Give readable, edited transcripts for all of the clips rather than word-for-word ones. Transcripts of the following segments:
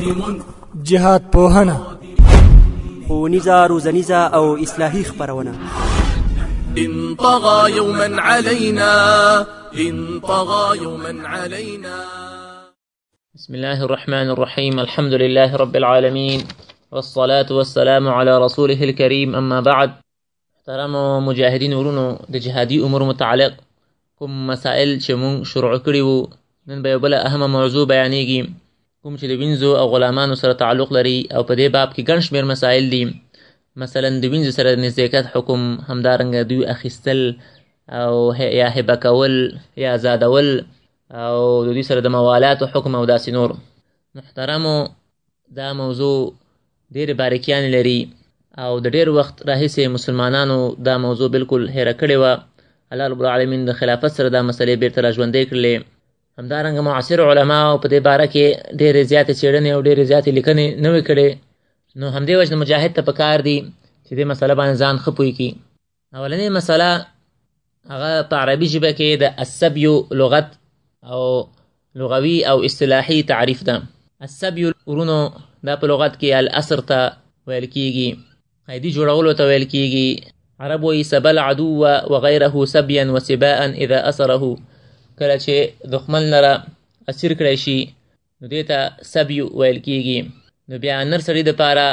جهاد پوهنه، ښوونیزه روزنیزه او اصلاحي خپرونه. إن طغى يوما علينا إن طغى يوما علينا. بسم الله الرحمن الرحيم. الحمد لله رب العالمين والصلاة والسلام على رسوله الكريم. أما بعد، محترم مجاهدین ورونو، د جهادي امور متعلق کوم مسائل چې مونږ شروع کړي وو، نن به یو بله اهمه موضوع بیانېږي، کوم چې د وینځو او غلامانو سره تعلق لري، او په دې باب کې ګڼ شمېر مسایل دي. مثلا د وینځو سره د نزدېکت حکم، همدارنګه دوی اخیستل او یا هبه کول یا زادول، او د دوی سره د موالاتو حکم او داسې نور. محترمو، دا موضوع ډېرې باریکیانې لري او د ډېر وخت راهیسې مسلمانانو دا موضوع بالکل هیره کړې وه. الله رب العالمین د خلافت سره دا مسلې بیرته را ژوندۍ کړلې. همدارنګه معاصر علماو په دې باره کې ډېرې زیاتې څېړنې او ډېرې زیاتې لیکنې نه وې کړې. نو همدې وجه مجاهد ته پکار دي چې دې مسله باندې ځان ښه پوه کړي. اولنۍ مسله هغه په عربي ژبه کې د السبیو لغت او لغوي او اصطلاحي تعریف ده. السبیو ورونو دا په لغت کې الاسر ته ویل کېږي، قیدي جوړولو ته ویل کېږي. عرب وایي سبا العدو وغیره سبیا وسباء اذا اسره. کله چې دښمن لره اسیر کړی شي نو دې ته سبیو ویل کېږي. نو بیا نر سړي دپاره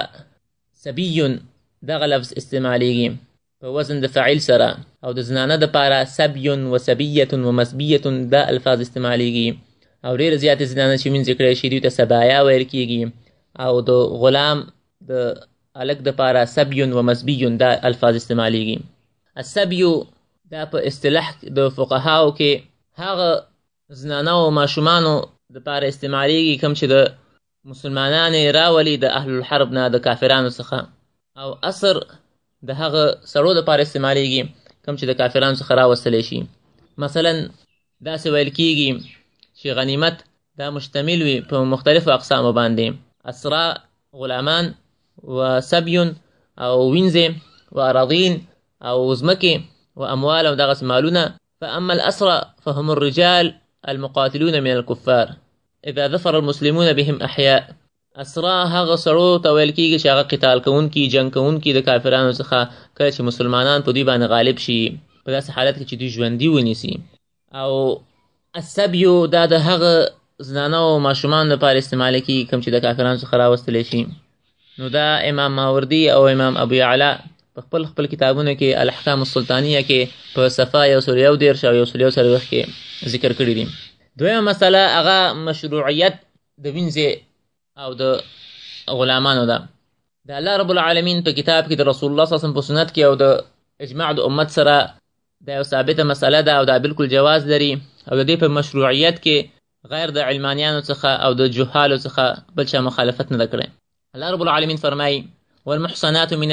سبیون دغه لفظ استعمالیږي په وزن د فاعل سره، او د زنانه دپاره سبیون وسبیة ومسبیة دا الفاظ استعمالیږي. او ډېر زیاتې زنانه چې وینځې کړی شي دوی ته سبایا ویل کېږي، او د غلام د الک دپاره سبیون و مسبیون دا الفاظ استعمالیږي. السبیو دا په اصطلاح د فقهاو کې هغه زنانه او ماشومانو دپاره استعمالیږي کوم چې د مسلمانانې راولي د اهل الحرب نه، د کافرانو څخه. او اثر د هغه سړو دپاره استعمالیږي کوم چې د کافرانو څخه راوستلی شي. مثلا داسې ویل کېږي چې غنیمت دا مشتمل وي په مختلفو اقسامو باندې، اسرا غلامان و سبیون او وینځې و اراضین او ځمکې و اموال او دغسې مالونه. فاما الاسرى فهم الرجال المقاتلون من الكفار اذا ظفر المسلمون بهم احیاء. اسرا هغه سړو ته ویل کېږي چې هغه قتال کوونکي، جنګ کوونکي د کافرانو څخه کله چې مسلمانان په دوی باندې غالب شي، په داسې حالت کې چې دوی ژوندي ونیسي. او السبیو دا د هغه زنانه او ماشومانو لپاره استعماله کېږي کوم چې د کافرانو څخه راوستلی شي. نو دا امام ماوردي او امام ابو یعلا په خپل کتابونو کې الاحکام السلطانیه کې په صفحه 141 او 140 کې ذکر کړي دي. دویمه مسله هغه مشروعیت د وینځې او د غلامانو ده. د الله رب العالمین په کتاب کې د رسول الله صلی الله علیه وسلم په سنت کې او د اجماع د امت سره دا یو ثابته مسله ده او دا بالکل جواز لري. او د دې په مشروعیت کې غیر د علمانیانو څخه او د جهالو څخه بل چا مخالفت نه ده کړی. الله رب العالمین فرمایي والمحصنات من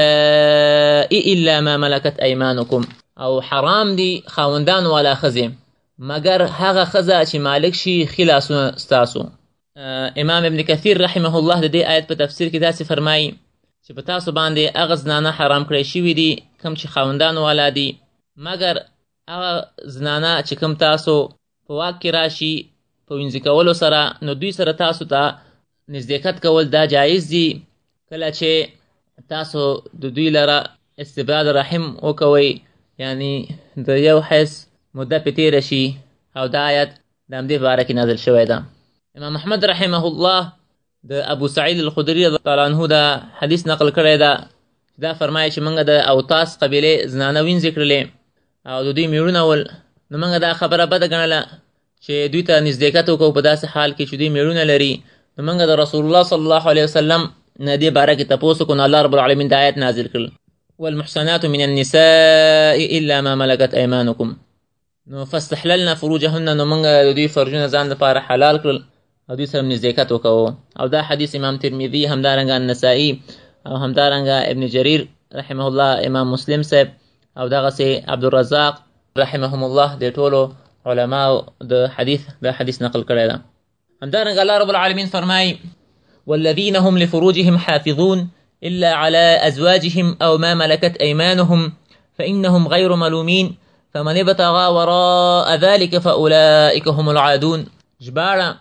النساء الا ما ملكت ايمانكم. او حرام دي خاوندان والا ښځې مګر هغه ښځه چې مالک شي ښي لاسونه ستاسو. امام ابن کثیر رحمه الله د دې آیت په تفسیر کې داسې فرمایي چې په تاسو باندې هغه زنانه حرام کړی شوي دي کوم چې خاوندان والا دي، مګر هغه زنانه چې کوم تاسو په واک کې راشي په وینځي کولو سره، نو دوی سره تاسو ته نزدېکت کول دا جایز دي کله چې تاسو د دوی لره استبداد رحم وکوئ، یعنی د یو حیث مده پې تېره شي. او دا آیت د همدې په باره کې نازل شوی ده. امام احمد رحمه الله د ابو سعید الخدري رضی الله عنه دا حدیث نقل کړی ده. دا فرمایي چې موږ د اوتاس قبیلې زنانه وینځې کړلې او د دوی میړونه ول، نو موږ دا خبره بده ګڼله چې دوی ته نزدېکت وکړو په داسې حال کې چې دوی میړونه لري. نو موږ د رسول الله صلی الله علیه وسلم نه دې باره کې تپوس وکړو، نو الله رب العالمین د آیت نازل کړل والمحصنات من النساء الا ما ملكت ايمانكم. نو فاستحللنا فروجهن، نو موږ د دوی فرجونه ځان لپاره حلال کړل او دوی سره نزدېکت وکوو. او دا حدیث امام ترمذي، همدارنګه النسائي او همدارنګه ابن جریر رحمه الله، امام مسلم صاحب او دغسې عبدالرزاق رحمهم الله د ټولو علماو د حدیث نقل کړی ده. همدارنګه الله رب العالمین فرمایي والذین هم لفروجهم حافظون إلا على أزواجهم أو ما ملكت أيمانهم فإنهم غير ملومين فمن ابتغى وراء ذلك فأولئك هم العادون. ژباړه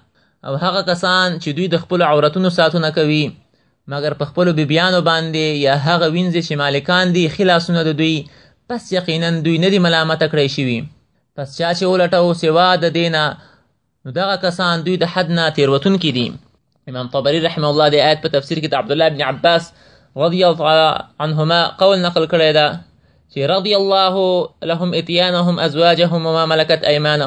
او هغه کسان چې دوی د خپلو عورتونو ساتونه کوي مګر په خپلو بیبیانو باندې یا هغه وینځې چې مالکان دي ښي لاسونه د دوی پس یقینا دوی نه دي ملامته کړی شوي پس چا چې ولټو سوا د دې نه نو دغه کسان دوی د حد نه تېروتونکي دي امام طبري رحمه الله د آیت په تفسیر کې د عبدالله بن عباس رضی الله عنهما قول نقل کړی ده چې رضی الله لهم اتيانهم ازواجهم وما ملكت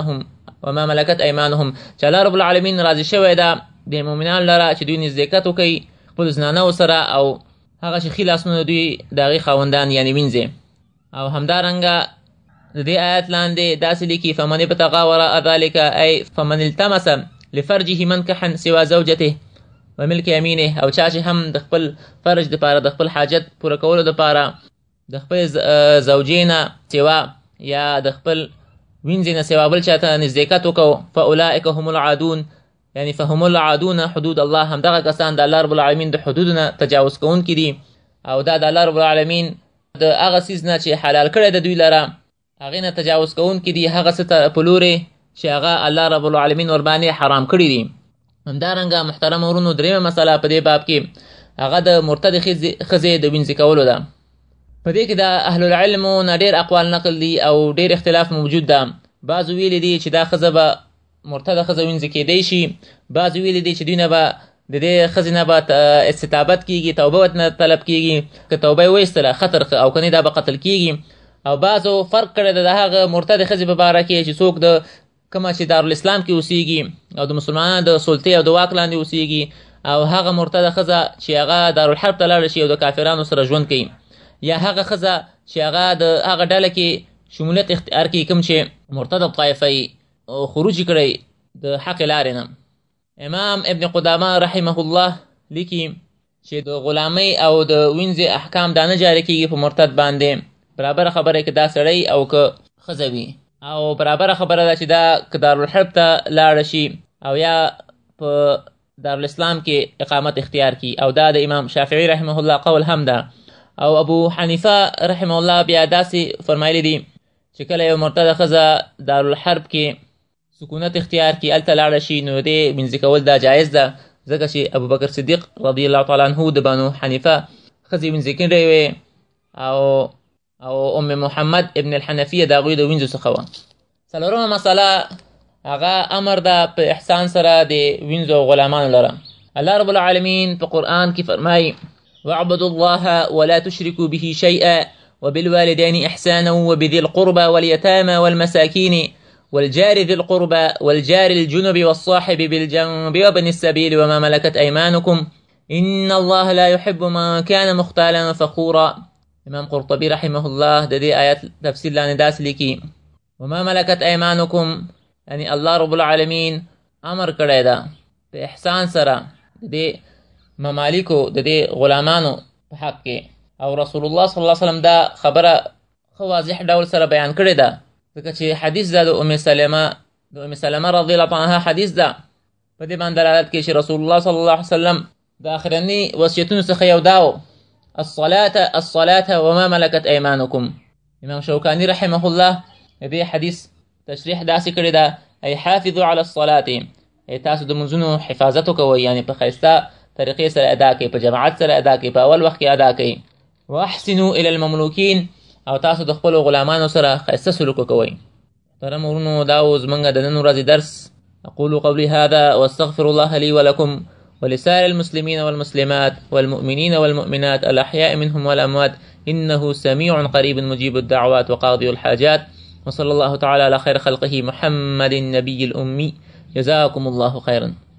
ايمانهم چې الله رب العالمین راضي شوی ده د مؤمنانو لره چې دوی نزدېکت وکوي خپلو زنانو سره او هغه چې ښي لاسونه دوی د هغې خاوندان یعنې وینځي او همدارنګه د دې آیت لاندې داسې لیکي فمن ابتغى وراء ذلك ای فمن التمس لفرجه منکحا سوى زوجته وملک یمینه او چا چې هم د خپل فرج دپاره د خپل حاجت پوره کولو دپاره د خپل زوجې نه سوا یا د خپل وینځې نه سوا بل چا ته نزدېکت وکړو فاولئک هم العادون یعنی فهم العادون حدود الله همدغه کسان د الله رب العالمین د حدودو نه تجاوز کوونکي دي او دا د الله رب العالمین د هغه څیز نه چې حلال کړی د دوی لره هغې نه تجاوز کوونکي دي هغه څه ته په لورې چې هغه الله رب العالمین ورباندې حرام کړي دي همدارنګه محترم ورونو درېیمه مسله په دې باب کې هغه د مرتد ښځې د وینځې کولو ده په دې کې د اهل العلمو نه ډېر اقوال نقل دي او ډېر اختلاف موجود ده بعضو ویلي دي چې دا ښځه به مرتده ښځه وینځې کیدی شي بعضو ویلي دي چې دوی نه به د دې ښځې نه به استتابت کیږي توبه ورته طلب کیږي که توبه یې وایستله خطر او که نه دا به قتل کیږي او بعضو فرق کړی ده د هغه مرتدې ښځې په باره کې چې څوک د کومه چې دارالاسلام کې اوسیږي او د مسلمانانو د سلطې او د واک لاندې اوسیږي او هغه مرتده ښځه چې هغه دارالحرب ته لاړه شي او د کافرانو سره ژوند کوي یا هغه ښځه چې هغه د هغه ډله کې شمولیت اختیار کوي کوم چې مرتده طایفه خروج کړی د حق لارې نه امام ابن قدامه رحمه الله لیکي چې د غلامۍ او د وینځې احکام دا نه جاري کیږي په مرتد باندې برابره خبره که دا سړی او که ښځه وي او برابره خبره ده چې دا که دارالحرب ته لاړه شي او یا په دارالاسلام کې اقامت اختیار کی او دا د امام شافعي رحمه الله قول هم ده او ابو حنیفه رحمه الله بیا داسې فرمایلی دي چې کله یو مرتده ښځه دارالحرب کې سکونت اختیار کی هلته لاړه شي نو دې وینځې کول دا جایز ده ځکه چې ابوبکر صدیق رضی الله تعالی عنه د بنو حنیفه ښځې وینځې کړې وې او ام محمد ابن الحنفیه د هغوی د وینځو څخه وه څلورمه مسله هغه امر ده په احسان سره د وینځو او غلامانو لره الله رب العالمین په قرآن کې فرمایي واعبدوا الله ولا تشركوا به شيئا وبالوالدين إحسانا وبذي القربى واليتامى والمساكين والجار ذي القربى والجار الجنب والصاحب بالجنب وابن السبيل وما ملكت أيمانكم إن الله لا يحب من كان مختالا فخورا امام قرطبي رحمه الله د دې آیت تفسیر لاندې داسې لیکي وما ملكت أيمانكم یعنی الله رب العالمین امر کړی ده په احسان سره د دې ممالکو د دې غلامانو په حق کې او رسول الله صلی الله علیه وسلم دا خبره ښه واضح ډول سره بیان کړې ده ځکه چې حدیث ده د ام سلمه رضی الله عنها حدیث ده په دې باندې دلالت کوي چې رسول الله صلی الله علیه وسلم د آخرني وصیتونو څخه یو دا و الصلاة وما ملكت أيمانكم امام شوکاني رحمه الله د دې حدیث تشریح داسې کړې ده ای حافظوا على الصلاة ای تاسو د منځونو حفاظت وکوئ یعنې په ښایسته طریقې سره ادا کوئ په جماعت سره ادا کوئ په اول وخت کې ادا کوئ واحسنوا الى المملوکین او تاسو د خپلو غلامانو سره ښایسته سلوک وکوئ محترم ورونو دا و زموږ د نن ورځې درس اقول قولي هذا واستغفر الله لي ولكم ولسائر المسلمين والمسلمات والمؤمنين والمؤمنات الأحياء منهم والأموات إنه سميع قريب مجيب الدعوات وقاضي الحاجات وصلى الله تعالى على خير خلقه محمد النبي الأمي جزاكم الله خيرا